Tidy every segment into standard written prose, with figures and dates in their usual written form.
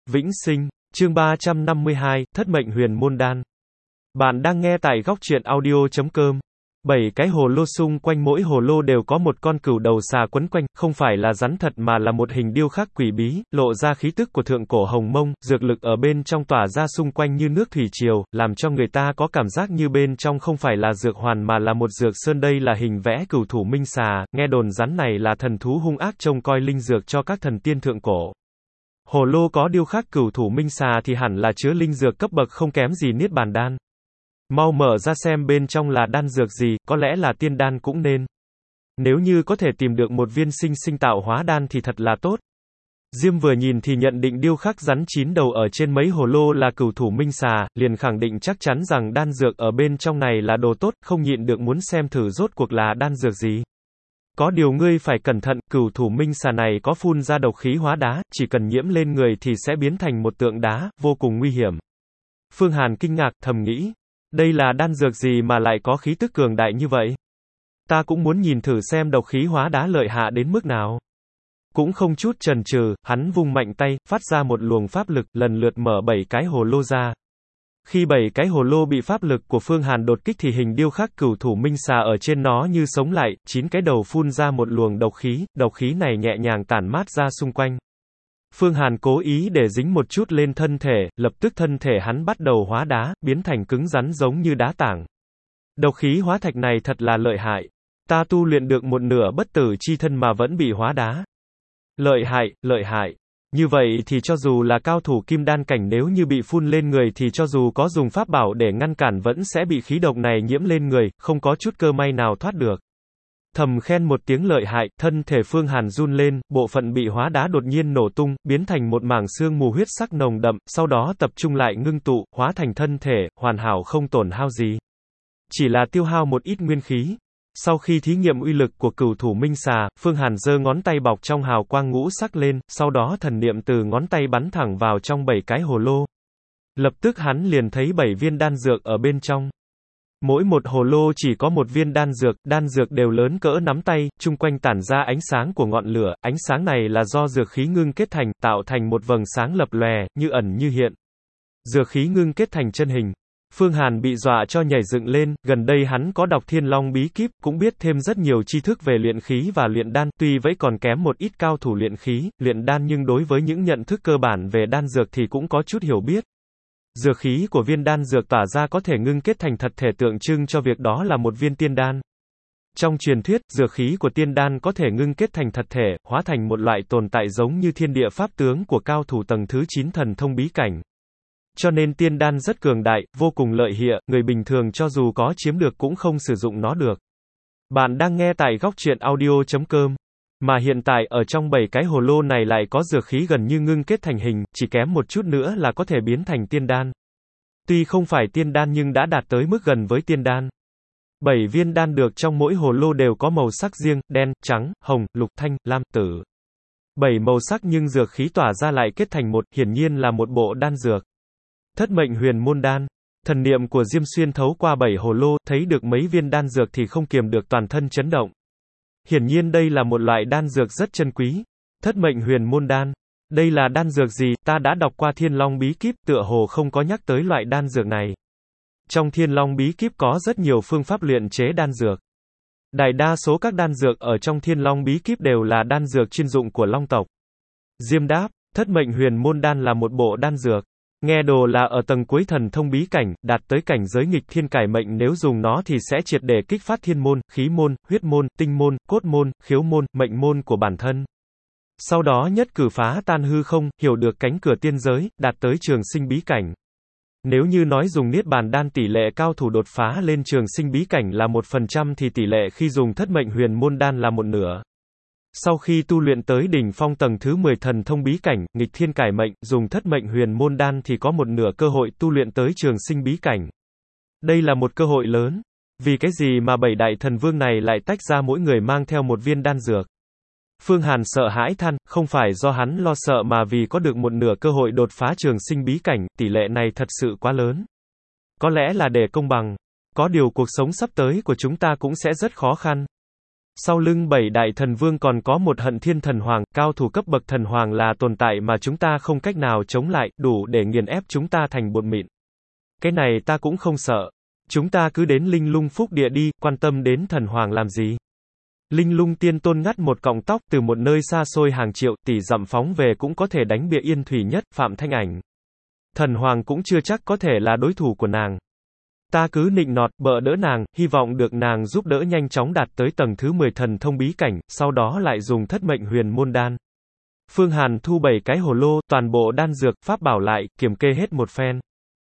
Vĩnh sinh, chương 352, Thất mệnh huyền môn đan. Bạn đang nghe tại góc truyện audio.com. 7 cái hồ lô, xung quanh mỗi hồ lô đều có một con cừu đầu xà quấn quanh, không phải là rắn thật mà là một hình điêu khắc quỷ bí, lộ ra khí tức của thượng cổ Hồng Mông, dược lực ở bên trong tỏa ra xung quanh như nước thủy triều, làm cho người ta có cảm giác như bên trong không phải là dược hoàn mà là một dược sơn. Đây là hình vẽ cừu thủ minh xà, nghe đồn rắn này là thần thú hung ác trông coi linh dược cho các thần tiên thượng cổ. Hồ lô có điêu khắc cừu thủ minh xà thì hẳn là chứa linh dược cấp bậc không kém gì niết bàn đan. Mau mở ra xem bên trong là đan dược gì, có lẽ là tiên đan cũng nên. Nếu như có thể tìm được một viên sinh sinh tạo hóa đan thì thật là tốt. Diêm vừa nhìn thì nhận định điêu khắc rắn 9 đầu ở trên mấy hồ lô là cừu thủ minh xà, liền khẳng định chắc chắn rằng đan dược ở bên trong này là đồ tốt, không nhịn được muốn xem thử rốt cuộc là đan dược gì. Có điều ngươi phải cẩn thận, cừu thủ minh xà này có phun ra độc khí hóa đá, chỉ cần nhiễm lên người thì sẽ biến thành một tượng đá, vô cùng nguy hiểm. Phương Hàn kinh ngạc, thầm nghĩ, đây là đan dược gì mà lại có khí tức cường đại như vậy? Ta cũng muốn nhìn thử xem độc khí hóa đá lợi hại đến mức nào. Cũng không chút chần chừ, hắn vung mạnh tay, phát ra một luồng pháp lực, lần lượt mở 7 cái hồ lô ra. Khi 7 cái hồ lô bị pháp lực của Phương Hàn đột kích thì hình điêu khắc cừu thủ minh xà ở trên nó như sống lại, 9 cái đầu phun ra một luồng độc khí này nhẹ nhàng tản mát ra xung quanh. Phương Hàn cố ý để dính một chút lên thân thể, lập tức thân thể hắn bắt đầu hóa đá, biến thành cứng rắn giống như đá tảng. Độc khí hóa thạch này thật là lợi hại. Ta tu luyện được một nửa bất tử chi thân mà vẫn bị hóa đá. Lợi hại, lợi hại. Như vậy thì cho dù là cao thủ kim đan cảnh nếu như bị phun lên người thì cho dù có dùng pháp bảo để ngăn cản vẫn sẽ bị khí độc này nhiễm lên người, không có chút cơ may nào thoát được. Thầm khen một tiếng lợi hại, thân thể Phương Hàn run lên, bộ phận bị hóa đá đột nhiên nổ tung, biến thành một mảng sương mù huyết sắc nồng đậm, sau đó tập trung lại ngưng tụ, hóa thành thân thể, hoàn hảo không tổn hao gì. Chỉ là tiêu hao một ít nguyên khí. Sau khi thí nghiệm uy lực của cừu thủ minh xà, Phương Hàn giơ ngón tay bọc trong hào quang ngũ sắc lên, sau đó thần niệm từ ngón tay bắn thẳng vào trong 7 cái hồ lô. Lập tức hắn liền thấy 7 viên đan dược ở bên trong. Mỗi một hồ lô chỉ có một viên đan dược đều lớn cỡ nắm tay, chung quanh tản ra ánh sáng của ngọn lửa, ánh sáng này là do dược khí ngưng kết thành, tạo thành một vầng sáng lập lòe, như ẩn như hiện. Dược khí ngưng kết thành chân hình. Phương Hàn bị dọa cho nhảy dựng lên, gần đây hắn có đọc Thiên Long bí kíp, cũng biết thêm rất nhiều tri thức về luyện khí và luyện đan, tuy vẫn còn kém một ít cao thủ luyện khí, luyện đan nhưng đối với những nhận thức cơ bản về đan dược thì cũng có chút hiểu biết. Dược khí của viên đan dược tỏa ra có thể ngưng kết thành thật thể tượng trưng cho việc đó là một viên tiên đan. Trong truyền thuyết, dược khí của tiên đan có thể ngưng kết thành thật thể, hóa thành một loại tồn tại giống như thiên địa pháp tướng của cao thủ tầng thứ 9 thần thông bí cảnh. Cho nên tiên đan rất cường đại, vô cùng lợi hại, người bình thường cho dù có chiếm được cũng không sử dụng nó được. Bạn đang nghe tại góc truyện audio.com. Mà hiện tại ở trong 7 cái hồ lô này lại có dược khí gần như ngưng kết thành hình, chỉ kém một chút nữa là có thể biến thành tiên đan. Tuy không phải tiên đan nhưng đã đạt tới mức gần với tiên đan. 7 viên đan được trong mỗi hồ lô đều có màu sắc riêng, đen, trắng, hồng, lục, thanh, lam, tử. 7 màu sắc nhưng dược khí tỏa ra lại kết thành một, hiển nhiên là một bộ đan dược. Thất mệnh huyền môn đan. Thần niệm của Diêm xuyên thấu qua 7 hồ lô, thấy được mấy viên đan dược thì không kiềm được toàn thân chấn động. Hiển nhiên đây là một loại đan dược rất chân quý. Thất mệnh huyền môn đan. Đây là đan dược gì, ta đã đọc qua Thiên Long bí kíp, tựa hồ không có nhắc tới loại đan dược này. Trong Thiên Long bí kíp có rất nhiều phương pháp luyện chế đan dược. Đại đa số các đan dược ở trong Thiên Long bí kíp đều là đan dược chuyên dụng của Long tộc. Diêm đáp, thất mệnh huyền môn đan là một bộ đan dược. Nghe đồ là ở tầng cuối thần thông bí cảnh, đạt tới cảnh giới nghịch thiên cải mệnh, nếu dùng nó thì sẽ triệt để kích phát thiên môn, khí môn, huyết môn, tinh môn, cốt môn, khiếu môn, mệnh môn của bản thân. Sau đó nhất cử phá tan hư không, hiểu được cánh cửa tiên giới, đạt tới trường sinh bí cảnh. Nếu như nói dùng niết bàn đan tỷ lệ cao thủ đột phá lên trường sinh bí cảnh là 1% thì tỷ lệ khi dùng thất mệnh huyền môn đan là 1/2. Sau khi tu luyện tới đỉnh phong tầng thứ 10 thần thông bí cảnh, nghịch thiên cải mệnh, dùng thất mệnh huyền môn đan thì có 1/2 cơ hội tu luyện tới trường sinh bí cảnh. Đây là một cơ hội lớn. Vì cái gì mà 7 đại thần vương này lại tách ra mỗi người mang theo một viên đan dược? Phương Hàn sợ hãi than, không phải do hắn lo sợ mà vì có được 1/2 cơ hội đột phá trường sinh bí cảnh, tỷ lệ này thật sự quá lớn. Có lẽ là để công bằng. Có điều cuộc sống sắp tới của chúng ta cũng sẽ rất khó khăn. Sau lưng 7 đại thần vương còn có một Hận Thiên thần hoàng, cao thủ cấp bậc thần hoàng là tồn tại mà chúng ta không cách nào chống lại, đủ để nghiền ép chúng ta thành bột mịn. Cái này ta cũng không sợ. Chúng ta cứ đến Linh Lung Phúc Địa đi, quan tâm đến thần hoàng làm gì? Linh Lung Tiên Tôn ngắt một cọng tóc từ một nơi xa xôi hàng triệu tỷ dặm phóng về cũng có thể đánh bại Yên Thủy Nhất, Phạm Thanh Ảnh. Thần hoàng cũng chưa chắc có thể là đối thủ của nàng. Ta cứ nịnh nọt, bợ đỡ nàng, hy vọng được nàng giúp đỡ nhanh chóng đạt tới tầng thứ 10 thần thông bí cảnh, sau đó lại dùng thất mệnh huyền môn đan. Phương Hàn thu 7 cái hồ lô, toàn bộ đan dược, pháp bảo lại, kiểm kê hết một phen.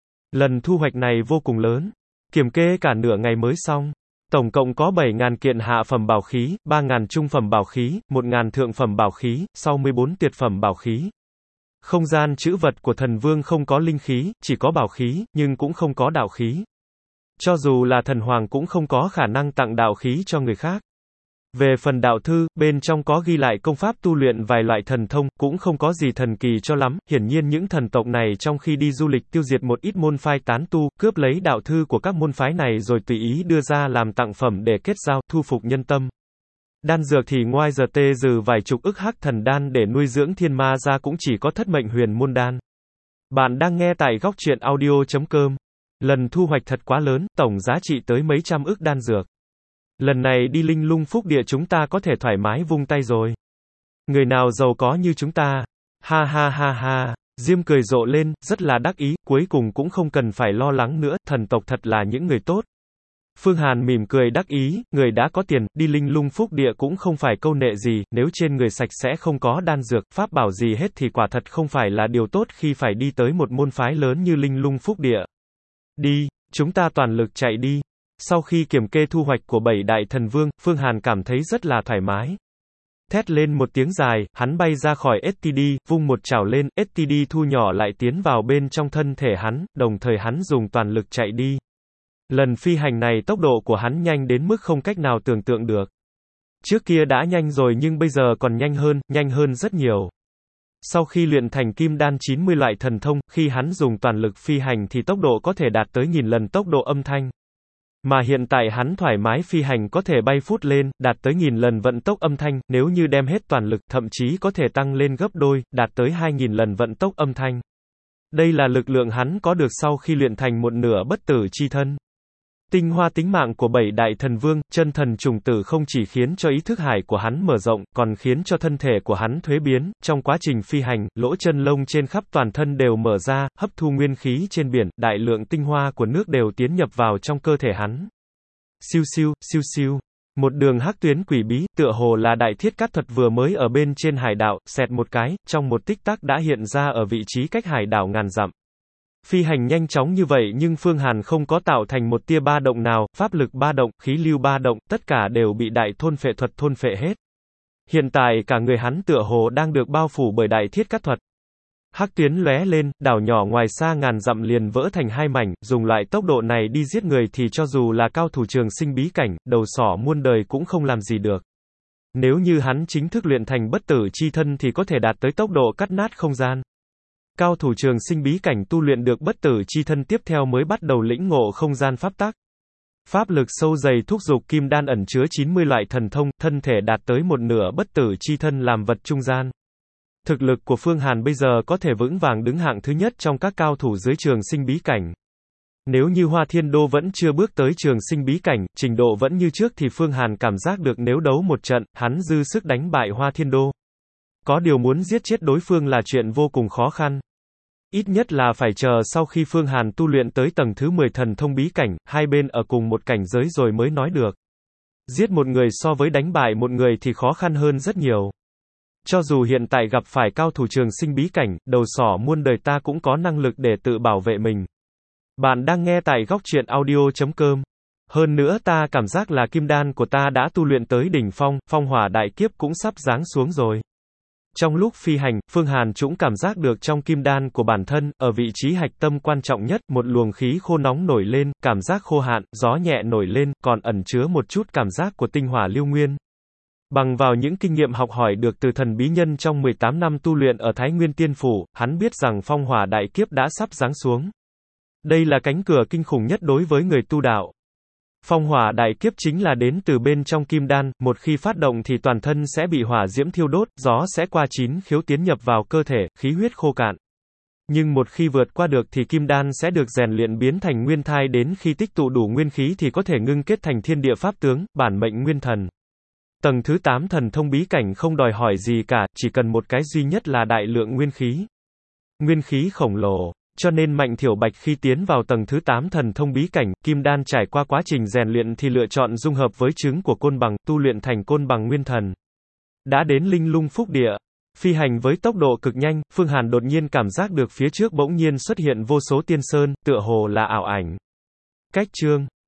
Lần thu hoạch này vô cùng lớn. Kiểm kê cả nửa ngày mới xong. Tổng cộng có 7.000 kiện hạ phẩm bảo khí, 3.000 trung phẩm bảo khí, 1.000 thượng phẩm bảo khí, 64 tuyệt phẩm bảo khí. Không gian trữ vật của thần vương không có linh khí, chỉ có bảo khí, nhưng cũng không có đạo khí. Cho dù là thần hoàng cũng không có khả năng tặng đạo khí cho người khác. Về phần đạo thư, bên trong có ghi lại công pháp tu luyện vài loại thần thông, cũng không có gì thần kỳ cho lắm, hiển nhiên những thần tộc này trong khi đi du lịch tiêu diệt một ít môn phái tán tu, cướp lấy đạo thư của các môn phái này rồi tùy ý đưa ra làm tặng phẩm để kết giao, thu phục nhân tâm. Đan dược thì ngoài giờ tê dừ vài chục ức hắc thần đan để nuôi dưỡng thiên ma ra cũng chỉ có thất mệnh huyền môn đan. Bạn đang nghe tại góc truyện audio.com. Lần thu hoạch thật quá lớn, tổng giá trị tới mấy trăm ức đan dược. Lần này đi Linh Lung Phúc Địa chúng ta có thể thoải mái vung tay rồi. Người nào giàu có như chúng ta. Ha ha ha ha. Diêm cười rộ lên, rất là đắc ý, cuối cùng cũng không cần phải lo lắng nữa, thần tộc thật là những người tốt. Phương Hàn mỉm cười đắc ý, người đã có tiền, đi Linh Lung Phúc Địa cũng không phải câu nệ gì, nếu trên người sạch sẽ không có đan dược, pháp bảo gì hết thì quả thật không phải là điều tốt khi phải đi tới một môn phái lớn như Linh Lung Phúc Địa. Đi, chúng ta toàn lực chạy đi. Sau khi kiểm kê thu hoạch của 7 đại thần vương, Phương Hàn cảm thấy rất là thoải mái. Thét lên một tiếng dài, hắn bay ra khỏi STD, vung một chảo lên, STD thu nhỏ lại tiến vào bên trong thân thể hắn, đồng thời hắn dùng toàn lực chạy đi. Lần phi hành này tốc độ của hắn nhanh đến mức không cách nào tưởng tượng được. Trước kia đã nhanh rồi nhưng bây giờ còn nhanh hơn rất nhiều. Sau khi luyện thành kim đan 90 loại thần thông, khi hắn dùng toàn lực phi hành thì tốc độ có thể đạt tới 1000 lần tốc độ âm thanh. Mà hiện tại hắn thoải mái phi hành có thể bay phút lên, đạt tới 1000 lần vận tốc âm thanh, nếu như đem hết toàn lực, thậm chí có thể tăng lên gấp đôi, đạt tới 2000 lần vận tốc âm thanh. Đây là lực lượng hắn có được sau khi luyện thành một nửa bất tử chi thân. Tinh hoa tính mạng của 7 đại thần vương, chân thần trùng tử không chỉ khiến cho ý thức hải của hắn mở rộng, còn khiến cho thân thể của hắn thuế biến, trong quá trình phi hành, lỗ chân lông trên khắp toàn thân đều mở ra, hấp thu nguyên khí trên biển, đại lượng tinh hoa của nước đều tiến nhập vào trong cơ thể hắn. Siêu siêu, siêu siêu. Một đường hắc tuyến quỷ bí, tựa hồ là đại thiết cát thuật vừa mới ở bên trên hải đảo, xẹt một cái, trong một tích tắc đã hiện ra ở vị trí cách hải đảo ngàn dặm. Phi hành nhanh chóng như vậy nhưng Phương Hàn không có tạo thành một tia ba động nào, pháp lực ba động, khí lưu ba động, tất cả đều bị đại thôn phệ thuật thôn phệ hết. Hiện tại cả người hắn tựa hồ đang được bao phủ bởi đại thiết cát thuật. Hắc tuyến lóe lên, đảo nhỏ ngoài xa ngàn dặm liền vỡ thành hai mảnh, dùng loại tốc độ này đi giết người thì cho dù là cao thủ trường sinh bí cảnh, đầu sỏ muôn đời cũng không làm gì được. Nếu như hắn chính thức luyện thành bất tử chi thân thì có thể đạt tới tốc độ cắt nát không gian. Cao thủ trường sinh bí cảnh tu luyện được bất tử chi thân tiếp theo mới bắt đầu lĩnh ngộ không gian pháp tắc. Pháp lực sâu dày thúc giục kim đan ẩn chứa 90 loại thần thông, thân thể đạt tới một nửa bất tử chi thân làm vật trung gian. Thực lực của Phương Hàn bây giờ có thể vững vàng đứng hạng thứ nhất trong các cao thủ dưới trường sinh bí cảnh. Nếu như Hoa Thiên Đô vẫn chưa bước tới trường sinh bí cảnh, trình độ vẫn như trước thì Phương Hàn cảm giác được nếu đấu một trận, hắn dư sức đánh bại Hoa Thiên Đô. Có điều muốn giết chết đối phương là chuyện vô cùng khó khăn. Ít nhất là phải chờ sau khi Phương Hàn tu luyện tới tầng thứ 10 thần thông bí cảnh, hai bên ở cùng một cảnh giới rồi mới nói được. Giết một người so với đánh bại một người thì khó khăn hơn rất nhiều. Cho dù hiện tại gặp phải cao thủ trường sinh bí cảnh, đầu sỏ muôn đời ta cũng có năng lực để tự bảo vệ mình. Bạn đang nghe tại góc truyện audio.com. Hơn nữa ta cảm giác là kim đan của ta đã tu luyện tới đỉnh phong, phong hỏa đại kiếp cũng sắp giáng xuống rồi. Trong lúc phi hành, Phương Hàn cũng cảm giác được trong kim đan của bản thân, ở vị trí hạch tâm quan trọng nhất, một luồng khí khô nóng nổi lên, cảm giác khô hạn, gió nhẹ nổi lên, còn ẩn chứa một chút cảm giác của tinh hỏa lưu nguyên. Bằng vào những kinh nghiệm học hỏi được từ thần bí nhân trong 18 năm tu luyện ở Thái Nguyên Tiên Phủ, hắn biết rằng phong hỏa đại kiếp đã sắp giáng xuống. Đây là cánh cửa kinh khủng nhất đối với người tu đạo. Phong hỏa đại kiếp chính là đến từ bên trong kim đan, một khi phát động thì toàn thân sẽ bị hỏa diễm thiêu đốt, gió sẽ qua chín khiếu tiến nhập vào cơ thể, khí huyết khô cạn. Nhưng một khi vượt qua được thì kim đan sẽ được rèn luyện biến thành nguyên thai, đến khi tích tụ đủ nguyên khí thì có thể ngưng kết thành thiên địa pháp tướng, bản mệnh nguyên thần. Tầng thứ 8 thần thông bí cảnh không đòi hỏi gì cả, chỉ cần một cái duy nhất là đại lượng nguyên khí. Nguyên khí khổng lồ. Cho nên Mạnh Thiểu Bạch khi tiến vào tầng thứ 8 thần thông bí cảnh, kim đan trải qua quá trình rèn luyện thì lựa chọn dung hợp với trứng của côn bằng, tu luyện thành côn bằng nguyên thần. Đã đến linh lung phúc địa, phi hành với tốc độ cực nhanh, Phương Hàn đột nhiên cảm giác được phía trước bỗng nhiên xuất hiện vô số tiên sơn, tựa hồ là ảo ảnh. Cách chương